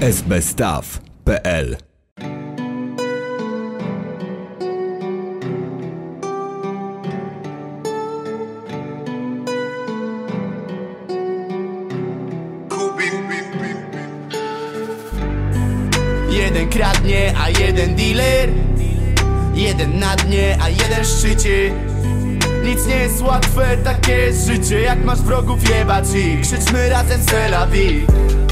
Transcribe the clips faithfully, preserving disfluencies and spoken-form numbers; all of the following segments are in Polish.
s b staw kropka p l. Jeden kradnie, a jeden dealer. Jeden na dnie, a jeden szczycie. Nic nie jest łatwe, takie jest życie. Jak masz wrogów, jebać ich. Krzyczmy razem c'est la vie.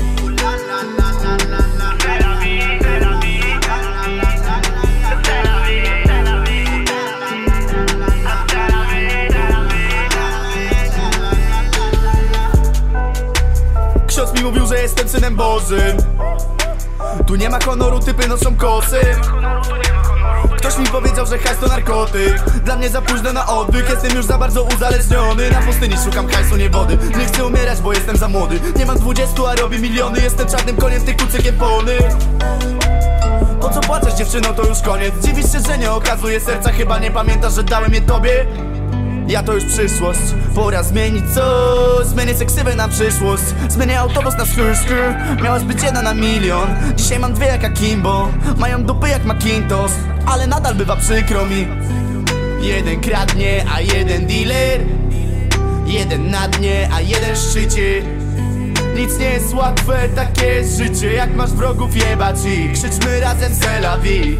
Ksiądz mi mówił, że jestem synem Bożym. Tu nie ma honoru, typy noszą kosy. Ktoś mi powiedział, że hajs to narkotyk. Dla mnie za późno na oddych, jestem już za bardzo uzależniony. Na pustyni szukam hajsu, nie wody. Nie chcę umierać, bo jestem za młody. Nie mam dwudziestu, a robię miliony. Jestem czarnym koniem, ty kucykiem pony. Po co płaczesz, dziewczyno, to już koniec. Dziwisz się, że nie okazuje serca. Chyba nie pamiętasz, że dałem je tobie. Ja to już przyszłość. Pora zmienić coś. Zmienię seksywę na przyszłość. Zmienię autobus na skr-skr. Miałaś być jedna na milion. Dzisiaj mam dwie jak Akimbo. Mają dupy jak Macintosh. Ale nadal bywa przykro mi. Jeden kradnie, a jeden dealer. Jeden na dnie, a jeden szczycie. Nic nie jest łatwe, takie jest życie. Jak masz wrogów, jebać ich. Krzyczmy razem c'est la vie.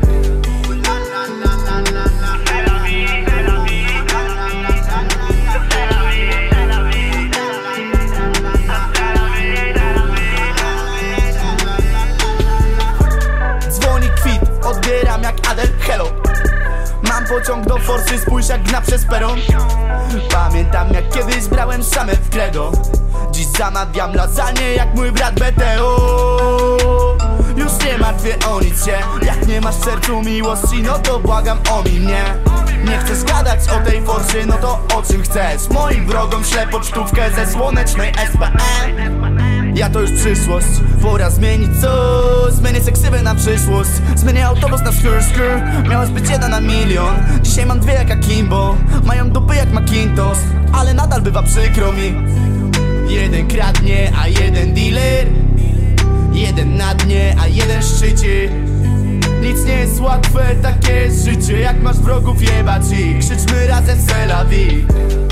Odbieram jak Adel, hello. Mam pociąg do forsy, spójrz jak gna przez peron. Pamiętam jak kiedyś brałem szamę w credo. Dziś zamawiam lasagne jak mój brat B T O. Już nie martwię o nic się. Jak nie masz w sercu miłości, no to błagam omiń mnie. Nie chcesz gadać o tej forsie, no to o czym chcesz? Moim wrogom ślę pocztówkę ze słonecznej S P N. Ja to już przyszłość, pora zmienić coś. Zmienię seksywę na przyszłość. Zmienię autobus na skr-skr. Miałaś być jedna na milion. Dzisiaj mam dwie jak Akimbo. Mają dupy jak Macintosh. Ale nadal bywa przykro mi. Jeden kradnie, a jeden dealer. Jeden na dnie, a jeden szczycie. Nic nie jest łatwe, takie jest życie. Jak masz wrogów, jebać ich. Krzyczmy razem c'est la vie.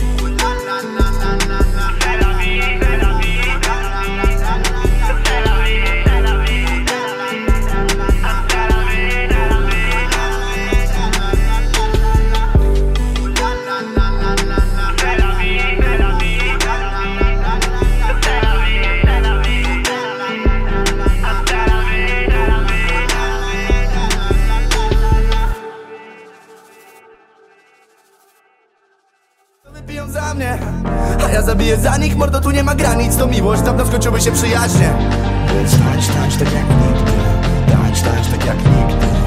Wypiją za mnie, a ja zabiję za nich. Mordo, tu nie ma granic, to miłość. Dawno skończyły się przyjaźnie. Więc tańcz, tańcz tak jak nigdy. Tańcz, tańcz tak jak nigdy.